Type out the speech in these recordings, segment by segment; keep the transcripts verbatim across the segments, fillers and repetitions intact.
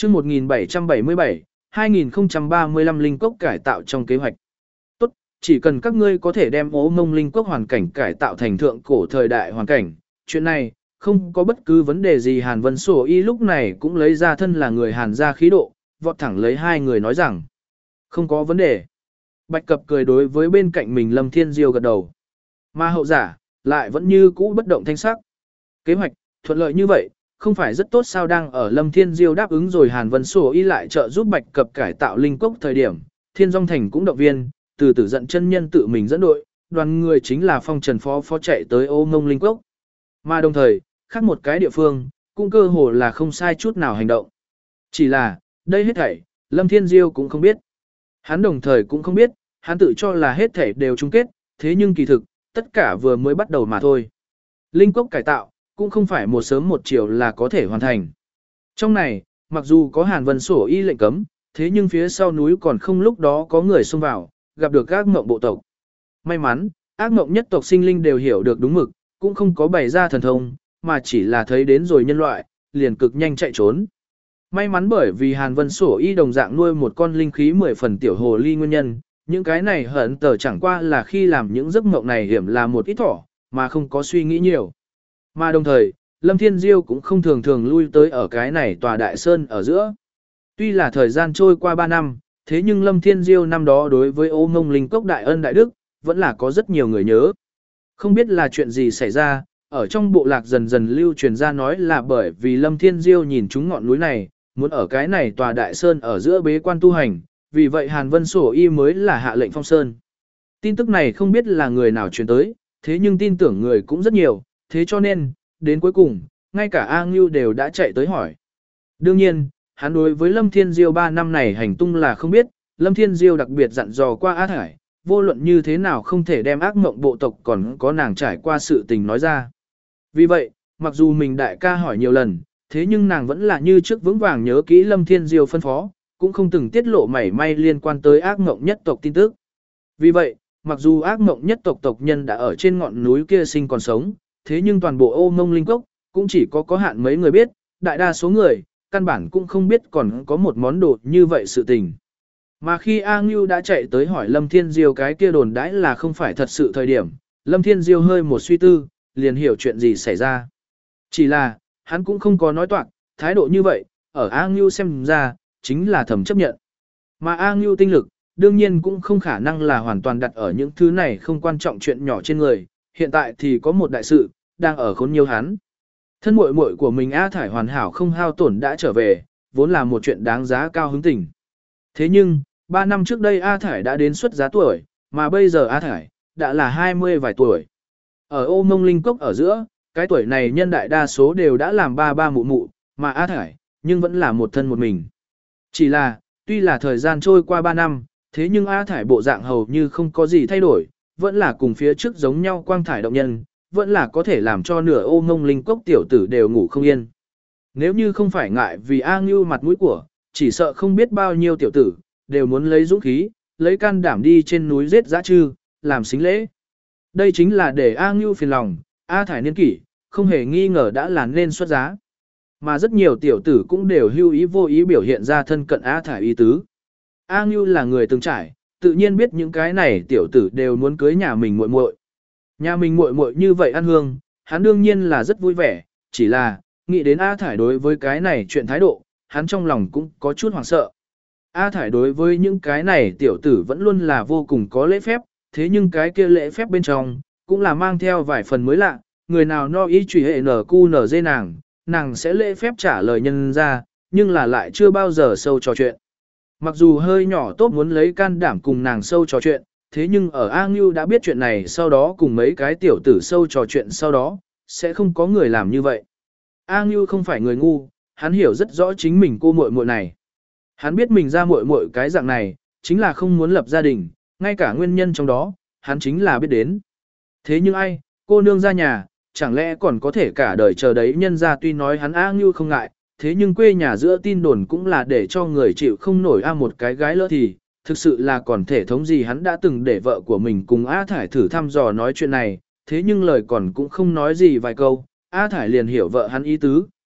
chương một nghìn bảy trăm bảy mươi bảy, hai nghìn không trăm ba mươi lăm linh cốc cải tạo trong kế hoạch. Tốt, chỉ cần các ngươi có thể đem ố mông linh cốc hoàn cảnh cải tạo thành thượng cổ thời đại hoàn cảnh, chuyện này, không có bất cứ vấn đề gì. Hàn Vân Sổ Y lúc này cũng lấy ra thân là người Hàn gia khí độ, vọt thẳng lấy hai người nói rằng, không có vấn đề. Bạch Cập cười đối với bên cạnh mình Lâm Thiên Diêu gật đầu. Mà hậu giả, lại vẫn như cũ bất động thanh sắc. Kế hoạch, thuận lợi như vậy, không phải rất tốt sao? Đang ở Lâm Thiên Diêu đáp ứng rồi Hàn Vân Sổ Y lại trợ giúp Bạch Cập cải tạo linh cốc thời điểm, Thiên Dung Thành cũng động viên, từ tử giận chân nhân tự mình dẫn đội, đoàn người chính là Phong Trần Phó Phó chạy tới Ô Ngông linh cốc. Mà đồng thời, khác một cái địa phương, cũng cơ hồ là không sai chút nào hành động. Chỉ là, đây hết thảy, Lâm Thiên Diêu cũng không biết. Hắn đồng thời cũng không biết, hắn tự cho là hết thảy đều chung kết, thế nhưng kỳ thực, tất cả vừa mới bắt đầu mà thôi. Linh cốc cải tạo, cũng không phải một sớm một chiều là có thể hoàn thành. Trong này, mặc dù có Hàn Vân Sổ Y lệnh cấm, thế nhưng phía sau núi còn không lúc đó có người xông vào, gặp được ác mộng bộ tộc. May mắn, ác mộng nhất tộc sinh linh đều hiểu được đúng mực, cũng không có bày ra thần thông, mà chỉ là thấy đến rồi nhân loại, liền cực nhanh chạy trốn. May mắn bởi vì Hàn Vân Sổ Y đồng dạng nuôi một con linh khí mười phần tiểu hồ ly nguyên nhân, những cái này hận tờ chẳng qua là khi làm những giấc mộng này hiểm là một ít thỏ, mà không có suy nghĩ nhiều. Mà đồng thời, Lâm Thiên Diêu cũng không thường thường lui tới ở cái này tòa đại sơn ở giữa. Tuy là thời gian trôi qua ba năm, thế nhưng Lâm Thiên Diêu năm đó đối với Ô Ngông linh cốc đại ân đại đức, vẫn là có rất nhiều người nhớ. Không biết là chuyện gì xảy ra, ở trong bộ lạc dần dần lưu truyền ra nói là bởi vì Lâm Thiên Diêu nhìn chúng ngọn núi này, muốn ở cái này tòa đại sơn ở giữa bế quan tu hành, vì vậy Hàn Vân Sổ Y mới là hạ lệnh phong sơn. Tin tức này không biết là người nào truyền tới, thế nhưng tin tưởng người cũng rất nhiều, thế cho nên, đến cuối cùng, ngay cả A Ngưu đều đã chạy tới hỏi. Đương nhiên, hắn đối với Lâm Thiên Diêu ba năm này hành tung là không biết, Lâm Thiên Diêu đặc biệt dặn dò qua A Thải, vô luận như thế nào không thể đem ác mộng bộ tộc còn có nàng trải qua sự tình nói ra. Vì vậy, mặc dù mình đại ca hỏi nhiều lần, thế nhưng nàng vẫn là như trước vững vàng nhớ kỹ Lâm Thiên Diêu phân phó, cũng không từng tiết lộ mảy may liên quan tới ác mộng nhất tộc tin tức. Vì vậy, mặc dù ác mộng nhất tộc tộc nhân đã ở trên ngọn núi kia sinh còn sống, thế nhưng toàn bộ Ô Ngông linh cốc, cũng chỉ có có hạn mấy người biết, đại đa số người, căn bản cũng không biết còn có một món đồ như vậy sự tình. Mà khi A Ngưu đã chạy tới hỏi Lâm Thiên Diêu cái kia đồn đãi là không phải thật sự thời điểm, Lâm Thiên Diêu hơi một suy tư, liền hiểu chuyện gì xảy ra. Chỉ là, hắn cũng không có nói toạc, thái độ như vậy, ở A Ngưu xem ra, chính là thầm chấp nhận. Mà A Ngưu tinh lực, đương nhiên cũng không khả năng là hoàn toàn đặt ở những thứ này không quan trọng chuyện nhỏ trên người, hiện tại thì có một đại sự, đang ở khốn nhiều hắn. Thân muội muội của mình A Thải hoàn hảo không hao tổn đã trở về, vốn là một chuyện đáng giá cao hứng tình. Thế nhưng, ba năm trước đây A Thải đã đến xuất giá tuổi, mà bây giờ A Thải, đã là hai mươi vài tuổi. Ở Ô Ngông linh cốc ở giữa, cái tuổi này nhân đại đa số đều đã làm ba ba mụ mụ, mà A Thải, nhưng vẫn là một thân một mình. Chỉ là, tuy là thời gian trôi qua ba năm, thế nhưng A Thải bộ dạng hầu như không có gì thay đổi, vẫn là cùng phía trước giống nhau quang thải động nhân, vẫn là có thể làm cho nửa Ô Ngông linh cốc tiểu tử đều ngủ không yên. Nếu như không phải ngại vì A Ngưu mặt mũi của, chỉ sợ không biết bao nhiêu tiểu tử, đều muốn lấy dũng khí, lấy can đảm đi trên núi giết dã trư, làm xính lễ. Đây chính là để A Ngưu phiền lòng, A Thải niên kỷ, không hề nghi ngờ đã là nên xuất giá. Mà rất nhiều tiểu tử cũng đều hưu ý vô ý biểu hiện ra thân cận A Thải ý tứ. A Ngưu là người từng trải, tự nhiên biết những cái này tiểu tử đều muốn cưới nhà mình muội muội. Nhà mình muội muội như vậy ăn hương, hắn đương nhiên là rất vui vẻ, chỉ là, nghĩ đến A Thải đối với cái này chuyện thái độ, hắn trong lòng cũng có chút hoảng sợ. A Thải đối với những cái này tiểu tử vẫn luôn là vô cùng có lễ phép, thế nhưng cái kia lễ phép bên trong, cũng là mang theo vài phần mới lạ, người nào no ý truy hệ nở cu nở dê nàng, nàng sẽ lễ phép trả lời nhân ra, nhưng là lại chưa bao giờ sâu trò chuyện. Mặc dù hơi nhỏ tốt muốn lấy can đảm cùng nàng sâu trò chuyện, thế nhưng ở A Ngưu đã biết chuyện này sau đó cùng mấy cái tiểu tử sâu trò chuyện sau đó, sẽ không có người làm như vậy. A Ngưu không phải người ngu, hắn hiểu rất rõ chính mình cô muội muội này. Hắn biết mình ra muội muội cái dạng này, chính là không muốn lập gia đình, ngay cả nguyên nhân trong đó, hắn chính là biết đến. Thế nhưng ai, cô nương ra nhà, chẳng lẽ còn có thể cả đời chờ đấy nhân ra tuy nói hắn A Ngưu không ngại, thế nhưng quê nhà giữa tin đồn cũng là để cho người chịu không nổi A một cái gái lỡ thì, thực sự là còn thể thống gì hắn đã từng để vợ của mình cùng A Thải thử thăm dò nói chuyện này, thế nhưng lời còn cũng không nói gì vài câu, A Thải liền hiểu vợ hắn ý tứ,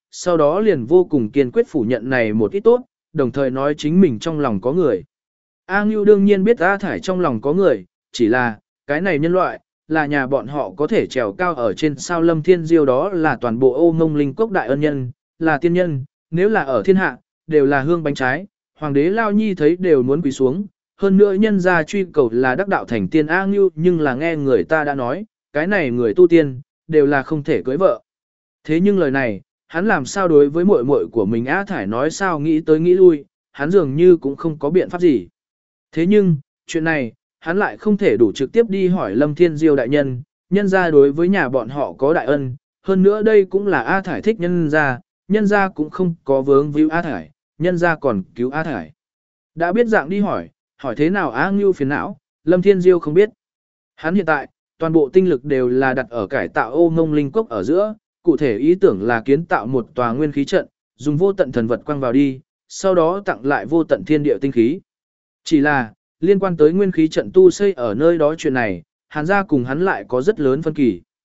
sau đó liền vô cùng kiên quyết phủ nhận này một ít tốt, đồng thời nói chính mình trong lòng có người. A Ngưu đương nhiên biết A Thải trong lòng có người, chỉ là, cái này nhân loại, là nhà bọn họ có thể trèo cao ở trên sao Lâm Thiên Diêu đó là toàn bộ Ô Ngông Linh Cốc đại ân nhân, là tiên nhân, nếu là ở thiên hạ, đều là hương bánh trái, hoàng đế Lao Nhi thấy đều muốn quỳ xuống, hơn nữa nhân gia truy cầu là đắc đạo thành tiên A Ngưu nhưng là nghe người ta đã nói, cái này người tu tiên, đều là không thể cưới vợ. Thế nhưng lời này, hắn làm sao đối với muội muội của mình A Thải nói sao nghĩ tới nghĩ lui, hắn dường như cũng không có biện pháp gì. Thế nhưng, chuyện này, hắn lại không thể đủ trực tiếp đi hỏi Lâm Thiên Diêu đại nhân, nhân ra đối với nhà bọn họ có đại ân, hơn nữa đây cũng là A Thải thích nhân ra, nhân ra cũng không có vướng víu A Thải, nhân ra còn cứu A Thải. Đã biết dạng đi hỏi, hỏi thế nào A Ngưu phiền não, Lâm Thiên Diêu không biết. Hắn hiện tại, toàn bộ tinh lực đều là đặt ở cải tạo Ô Ngông Linh Cốc ở giữa, cụ thể ý tưởng là kiến tạo một tòa nguyên khí trận, dùng vô tận thần vật quăng vào đi, sau đó tặng lại vô tận thiên địa tinh khí. Chỉ là, liên quan tới nguyên khí trận tu xây ở nơi đó chuyện này, Hàn gia cùng hắn lại có rất lớn phân kỳ.